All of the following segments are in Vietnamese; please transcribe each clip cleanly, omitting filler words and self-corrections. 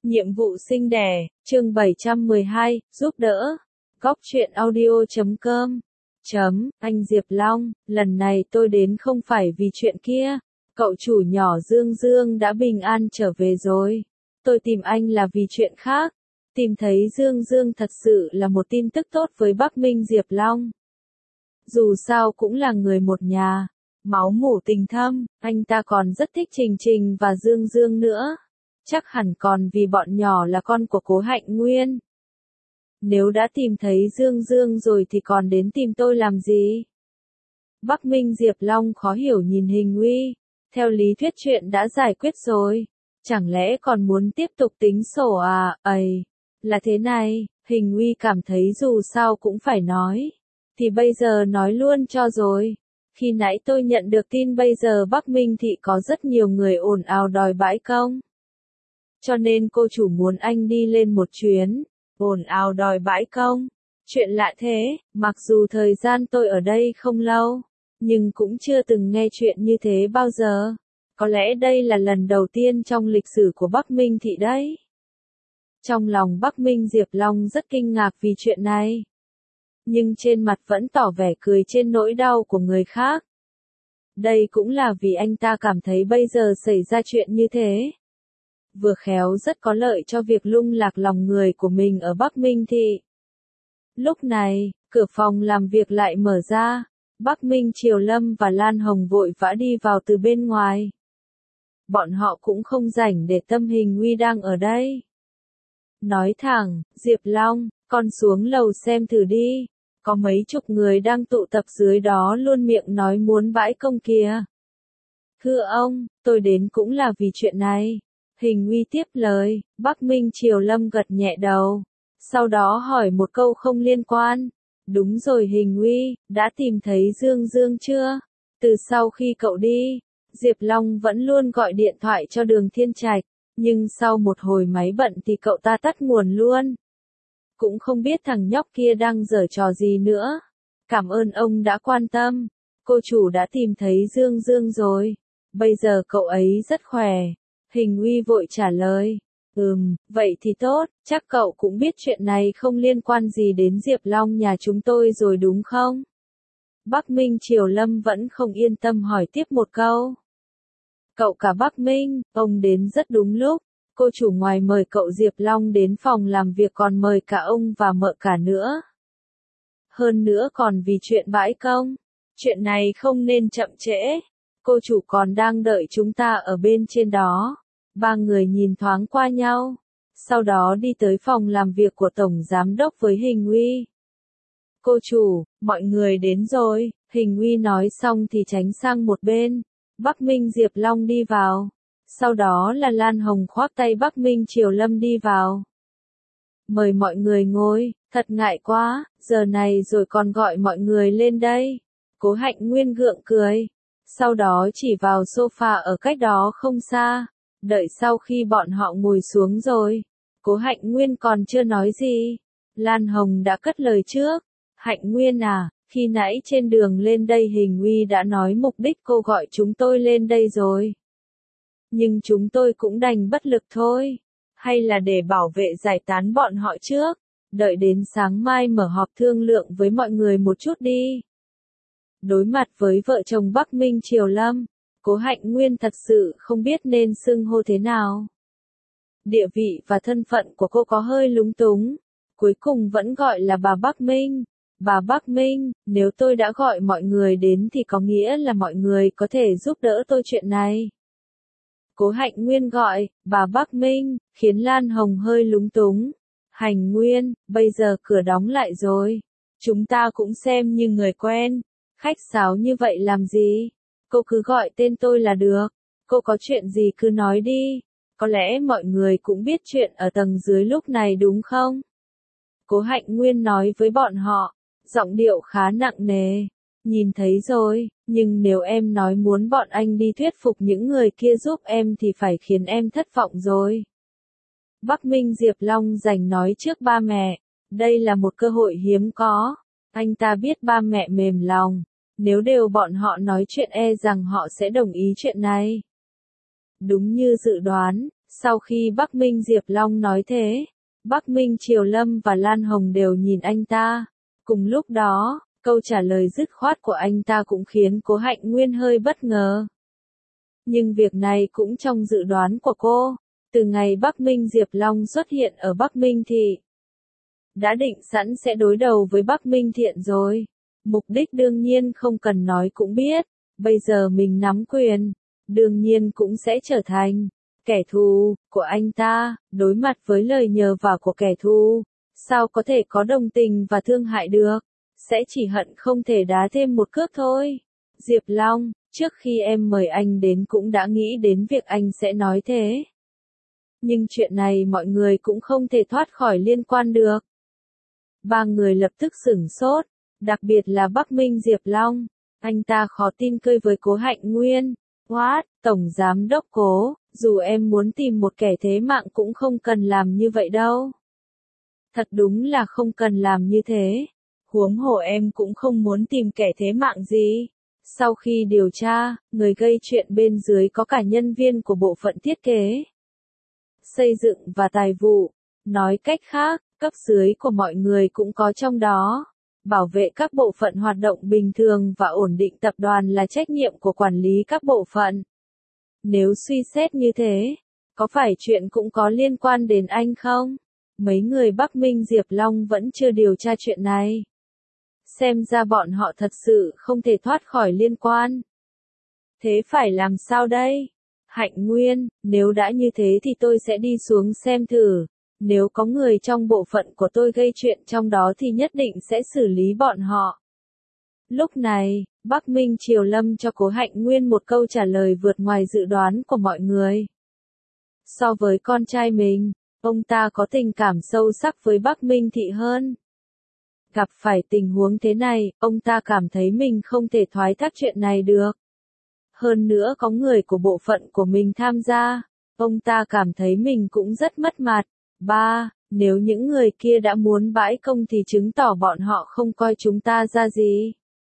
Nhiệm vụ sinh đẻ, chương 712, giúp đỡ. Góc truyện audio.com. Anh Diệp Long, lần này tôi đến không phải vì chuyện kia. Cậu chủ nhỏ Dương Dương đã bình an trở về rồi. Tôi tìm anh là vì chuyện khác. Tìm thấy Dương Dương thật sự là một tin tức tốt với Bắc Minh Diệp Long. Dù sao cũng là người một nhà. Máu mủ tình thâm, anh ta còn rất thích Trình Trình và Dương Dương nữa. Chắc hẳn còn vì bọn nhỏ là con của Cố Hạnh Nguyên. Nếu đã tìm thấy Dương Dương rồi thì còn đến tìm tôi làm gì? Bắc Minh Diệp Long khó hiểu nhìn Hình Uy. Theo lý thuyết chuyện đã giải quyết rồi. Chẳng lẽ còn muốn tiếp tục tính sổ à? Là thế này, Hình Uy cảm thấy dù sao cũng phải nói. Thì bây giờ nói luôn cho rồi. Khi nãy tôi nhận được tin bây giờ Bắc Minh Thị có rất nhiều người ồn ào đòi bãi công. Cho nên cô chủ muốn anh đi lên một chuyến, ồn ào đòi bãi công. Chuyện lạ thế, mặc dù thời gian tôi ở đây không lâu, nhưng cũng chưa từng nghe chuyện như thế bao giờ. Có lẽ đây là lần đầu tiên trong lịch sử của Bắc Minh Thị đấy. Trong lòng Bắc Minh Diệp Long rất kinh ngạc vì chuyện này. Nhưng trên mặt vẫn tỏ vẻ cười trên nỗi đau của người khác. Đây cũng là vì anh ta cảm thấy bây giờ xảy ra chuyện như thế. Vừa khéo rất có lợi cho việc lung lạc lòng người của mình ở Bắc Minh Thị. Lúc này, cửa phòng làm việc lại mở ra. Bắc Minh Triều Lâm và Lan Hồng vội vã đi vào từ bên ngoài. Bọn họ cũng không rảnh để tâm Hình Uy đang ở đây. Nói thẳng, Diệp Long, con xuống lầu xem thử đi. Có mấy chục người đang tụ tập dưới đó luôn miệng nói muốn bãi công kìa. Thưa ông, tôi đến cũng là vì chuyện này. Hình Uy tiếp lời, Bắc Minh Triều Lâm gật nhẹ đầu. Sau đó hỏi một câu không liên quan. Đúng rồi Hình Uy, đã tìm thấy Dương Dương chưa? Từ sau khi cậu đi, Diệp Long vẫn luôn gọi điện thoại cho Đường Thiên Trạch. Nhưng sau một hồi máy bận thì cậu ta tắt nguồn luôn. Cũng không biết thằng nhóc kia đang giở trò gì nữa. Cảm ơn ông đã quan tâm. Cô chủ đã tìm thấy Dương Dương rồi. Bây giờ cậu ấy rất khỏe. Hình Uy vội trả lời. Vậy thì tốt, chắc cậu cũng biết chuyện này không liên quan gì đến Diệp Long nhà chúng tôi rồi đúng không? Bắc Minh Triều Lâm vẫn không yên tâm hỏi tiếp một câu. Cậu cả Bắc Minh, ông đến rất đúng lúc. Cô chủ ngoài mời cậu Diệp Long đến phòng làm việc còn mời cả ông và mợ cả nữa. Hơn nữa còn vì chuyện bãi công. Chuyện này không nên chậm trễ. Cô chủ còn đang đợi chúng ta ở bên trên đó. Ba người nhìn thoáng qua nhau. Sau đó đi tới phòng làm việc của Tổng Giám đốc với Hình Uy. Cô chủ, mọi người đến rồi. Hình Uy nói xong thì tránh sang một bên. Bắc Minh Diệp Long đi vào. Sau đó là Lan Hồng khoác tay Bắc Minh Triều Lâm đi vào. Mời mọi người ngồi, thật ngại quá, giờ này rồi còn gọi mọi người lên đây. Cố Hạnh Nguyên gượng cười. Sau đó chỉ vào sofa ở cách đó không xa. Đợi sau khi bọn họ ngồi xuống rồi. Cố Hạnh Nguyên còn chưa nói gì. Lan Hồng đã cất lời trước. Hạnh Nguyên à, khi nãy trên đường lên đây Hình Uy đã nói mục đích cô gọi chúng tôi lên đây rồi. Nhưng chúng tôi cũng đành bất lực thôi. Hay là để bảo vệ giải tán bọn họ trước. Đợi đến sáng mai mở họp thương lượng với mọi người một chút đi. Đối mặt với vợ chồng Bắc Minh Triều Lâm, Cố Hạnh Nguyên thật sự không biết nên xưng hô thế nào. Địa vị và thân phận của cô có hơi lúng túng. Cuối cùng vẫn gọi là bà Bắc Minh. Bà Bắc Minh, nếu tôi đã gọi mọi người đến thì có nghĩa là mọi người có thể giúp đỡ tôi chuyện này. Cố Hạnh Nguyên gọi, bà Bắc Minh, khiến Lan Hồng hơi lúng túng. Hành Nguyên, bây giờ cửa đóng lại rồi. Chúng ta cũng xem như người quen. Khách sáo như vậy làm gì? Cô cứ gọi tên tôi là được. Cô có chuyện gì cứ nói đi. Có lẽ mọi người cũng biết chuyện ở tầng dưới lúc này đúng không? Cố Hạnh Nguyên nói với bọn họ, giọng điệu khá nặng nề. Nhìn thấy rồi, nhưng nếu em nói muốn bọn anh đi thuyết phục những người kia giúp em thì phải khiến em thất vọng rồi. Bắc Minh Diệp Long giành nói trước ba mẹ. Đây là một cơ hội hiếm có. Anh ta biết ba mẹ mềm lòng. Nếu đều bọn họ nói chuyện e rằng họ sẽ đồng ý chuyện này. Đúng như dự đoán, Sau khi Bắc Minh Diệp Long nói thế, Bắc Minh Triều Lâm và Lan Hồng đều nhìn anh ta. Cùng lúc đó, câu trả lời dứt khoát của anh ta cũng khiến Cố Hạnh Nguyên hơi bất ngờ. Nhưng việc này cũng trong dự đoán của cô. Từ ngày Bắc Minh Diệp Long xuất hiện ở Bắc Minh Thị, đã định sẵn sẽ đối đầu với Bắc Minh Thiện rồi. Mục đích đương nhiên không cần nói cũng biết. Bây giờ mình nắm quyền, đương nhiên cũng sẽ trở thành kẻ thù của anh ta. Đối mặt với lời nhờ vả của kẻ thù, sao có thể có đồng tình và thương hại được? Sẽ chỉ hận không thể đá thêm một cước thôi. Diệp Long, trước khi em mời anh đến cũng đã nghĩ đến việc anh sẽ nói thế. Nhưng chuyện này mọi người cũng không thể thoát khỏi liên quan được. Ba người lập tức sửng sốt, đặc biệt là Bắc Minh Diệp Long. Anh ta khó tin cười với Cố Hạnh Nguyên. What, Tổng Giám Đốc Cố, dù em muốn tìm một kẻ thế mạng cũng không cần làm như vậy đâu. Thật đúng là không cần làm như thế. Huống hồ em cũng không muốn tìm kẻ thế mạng gì. Sau khi điều tra, người gây chuyện bên dưới có cả nhân viên của bộ phận thiết kế, xây dựng và tài vụ. Nói cách khác, cấp dưới của mọi người cũng có trong đó. Bảo vệ các bộ phận hoạt động bình thường và ổn định tập đoàn là trách nhiệm của quản lý các bộ phận. Nếu suy xét như thế, có phải chuyện cũng có liên quan đến anh không? Mấy người Bắc Minh Diệp Long vẫn chưa điều tra chuyện này. Xem ra bọn họ thật sự không thể thoát khỏi liên quan. Thế phải làm sao đây? Hạnh Nguyên, nếu đã như thế thì tôi sẽ đi xuống xem thử. Nếu có người trong bộ phận của tôi gây chuyện trong đó thì nhất định sẽ xử lý bọn họ. Lúc này, Bắc Minh Triều Lâm cho Cố Hạnh Nguyên một câu trả lời vượt ngoài dự đoán của mọi người. So với con trai mình, ông ta có tình cảm sâu sắc với Bắc Minh Thị hơn. Gặp phải tình huống thế này, ông ta cảm thấy mình không thể thoái thác chuyện này được. Hơn nữa có người của bộ phận của mình tham gia, ông ta cảm thấy mình cũng rất mất mặt. 3. Nếu những người kia đã muốn bãi công thì chứng tỏ bọn họ không coi chúng ta ra gì.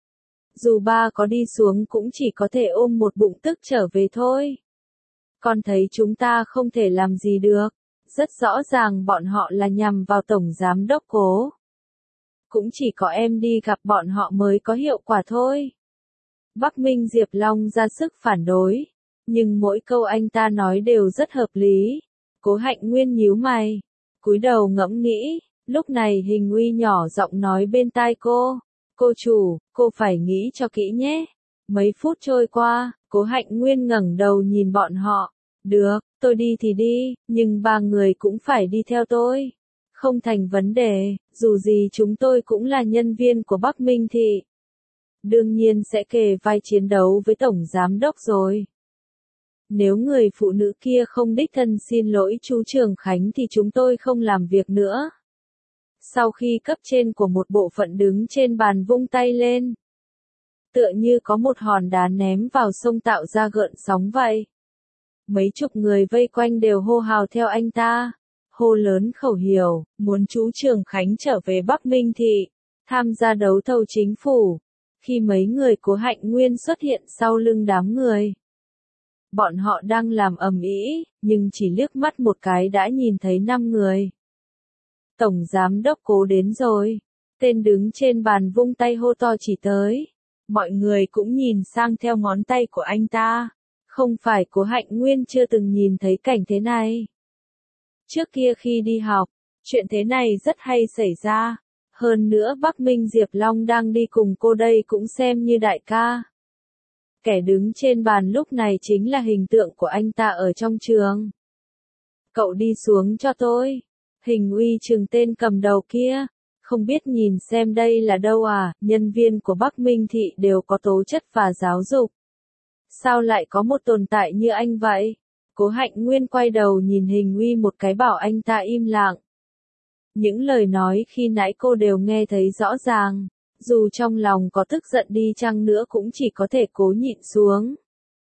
Dù ba có đi xuống cũng chỉ có thể ôm một bụng tức trở về thôi. Con thấy chúng ta không thể làm gì được. Rất rõ ràng bọn họ là nhằm vào Tổng Giám Đốc Cố. Cũng chỉ có em đi gặp bọn họ mới có hiệu quả thôi. Bắc Minh Diệp Long ra sức phản đối. Nhưng mỗi câu anh ta nói đều rất hợp lý. Cố Hạnh Nguyên nhíu mày, cúi đầu ngẫm nghĩ. Lúc này Hình Uy nhỏ giọng nói bên tai cô. Cô chủ, cô phải nghĩ cho kỹ nhé. Mấy phút trôi qua, Cố Hạnh Nguyên ngẩng đầu nhìn bọn họ. Được, tôi đi thì đi, nhưng ba người cũng phải đi theo tôi. Không thành vấn đề, dù gì chúng tôi cũng là nhân viên của Bắc Minh Thị. Đương nhiên sẽ kề vai chiến đấu với Tổng Giám Đốc rồi. Nếu người phụ nữ kia không đích thân xin lỗi chú Trường Khánh thì chúng tôi không làm việc nữa. Sau khi cấp trên của một bộ phận đứng trên bàn vung tay lên, tựa như có một hòn đá ném vào sông tạo ra gợn sóng vậy. Mấy chục người vây quanh đều hô hào theo anh ta, hô lớn khẩu hiệu, muốn chú Trường Khánh trở về Bắc Minh Thị, tham gia đấu thầu chính phủ. Khi mấy người Cố Hạnh Nguyên xuất hiện sau lưng đám người, bọn họ đang làm ầm ĩ, nhưng chỉ liếc mắt một cái đã nhìn thấy 5 người. Tổng Giám Đốc Cố đến rồi. Tên đứng trên bàn vung tay hô to chỉ tới. Mọi người cũng nhìn sang theo ngón tay của anh ta. Không phải Cố Hạnh Nguyên chưa từng nhìn thấy cảnh thế này. Trước kia khi đi học, chuyện thế này rất hay xảy ra. Hơn nữa Bắc Minh Diệp Long đang đi cùng cô đây cũng xem như đại ca. Kẻ đứng trên bàn lúc này chính là hình tượng của anh ta ở trong trường. Cậu đi xuống cho tôi. Hình Uy trừng tên cầm đầu kia. Không biết nhìn xem đây là đâu à, nhân viên của Bắc Minh Thị đều có tố chất và giáo dục. Sao lại có một tồn tại như anh vậy? Cố Hạnh Nguyên quay đầu nhìn Hình Uy một cái bảo anh ta im lặng. Những lời nói khi nãy cô đều nghe thấy rõ ràng. Dù trong lòng có tức giận đi chăng nữa cũng chỉ có thể cố nhịn xuống.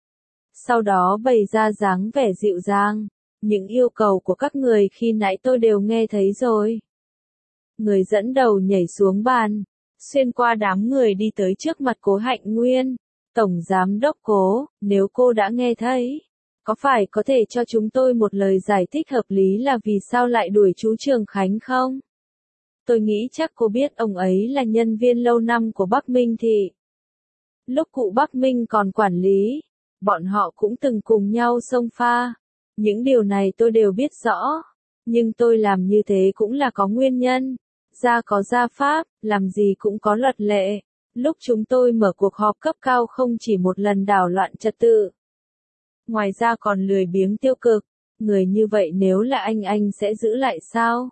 Sau đó bày ra dáng vẻ dịu dàng. Những yêu cầu của các người khi nãy tôi đều nghe thấy rồi. Người dẫn đầu nhảy xuống bàn, xuyên qua đám người đi tới trước mặt Cố Hạnh Nguyên. Tổng Giám Đốc Cố, nếu cô đã nghe thấy, Có phải có thể cho chúng tôi một lời giải thích hợp lý là vì sao lại đuổi chú Trường Khánh không? Tôi nghĩ chắc cô biết ông ấy là nhân viên lâu năm của Bắc Minh Thị. Lúc cụ Bắc Minh còn quản lý, bọn họ cũng từng cùng nhau xông pha. Những điều này tôi đều biết rõ. Nhưng tôi làm như thế cũng là có nguyên nhân. Gia có gia pháp, làm gì cũng có luật lệ. Lúc chúng tôi mở cuộc họp cấp cao không chỉ một lần đảo loạn trật tự. Ngoài ra còn lười biếng tiêu cực. Người như vậy nếu là anh sẽ giữ lại sao?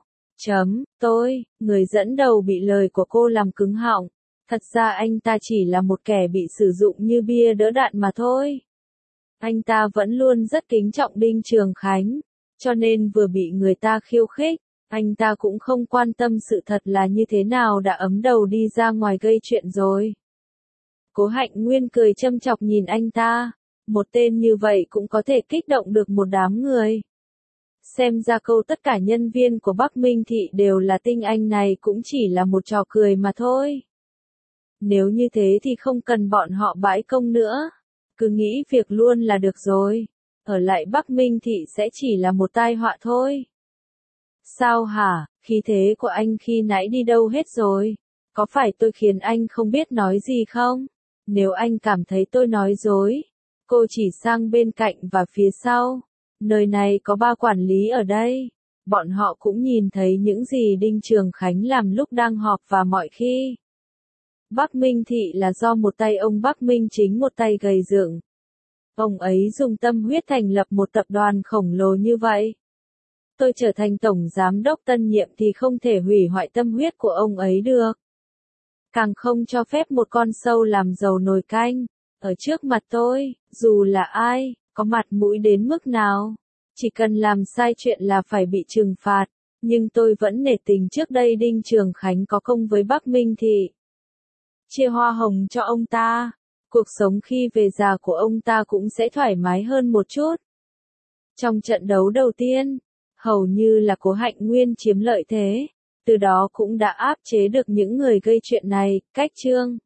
Người dẫn đầu bị lời của cô làm cứng họng. Thật ra anh ta chỉ là một kẻ bị sử dụng như bia đỡ đạn mà thôi. Anh ta vẫn luôn rất kính trọng Đinh Trường Khánh, cho nên vừa bị người ta khiêu khích, anh ta cũng không quan tâm sự thật là như thế nào đã ấm đầu đi ra ngoài gây chuyện rồi. Cố Hạnh Nguyên cười châm chọc nhìn anh ta, một tên như vậy cũng có thể kích động được một đám người. Xem ra câu tất cả nhân viên của Bắc Minh Thị đều là tinh anh này cũng chỉ là một trò cười mà thôi. Nếu như thế thì không cần bọn họ bãi công nữa. Cứ nghĩ việc luôn là được rồi. Ở lại Bắc Minh Thị sẽ chỉ là một tai họa thôi. Sao hả, khí thế của anh khi nãy đi đâu hết rồi? Có phải tôi khiến anh không biết nói gì không? Nếu anh cảm thấy tôi nói dối, cô chỉ sang bên cạnh và phía sau. Nơi này có 3 quản lý ở đây. Bọn họ cũng nhìn thấy những gì Đinh Trường Khánh làm lúc đang họp và mọi khi. Bắc Minh Thị là do một tay ông Bắc Minh Chính một tay gầy dựng. Ông ấy dùng tâm huyết thành lập một tập đoàn khổng lồ như vậy. Tôi trở thành tổng giám đốc tân nhiệm thì không thể hủy hoại tâm huyết của ông ấy được. Càng không cho phép một con sâu làm dầu nồi canh. Ở trước mặt tôi, dù là ai, có mặt mũi đến mức nào, chỉ cần làm sai chuyện là phải bị trừng phạt. Nhưng tôi vẫn nể tình trước đây Đinh Trường Khánh có công với Bắc Minh Thị. Chia hoa hồng cho ông ta. Cuộc sống khi về già của ông ta cũng sẽ thoải mái hơn một chút. Trong trận đấu đầu tiên, hầu như là Cố Hạnh Nguyên chiếm lợi thế. Từ đó cũng đã áp chế được những người gây chuyện này. Cách chương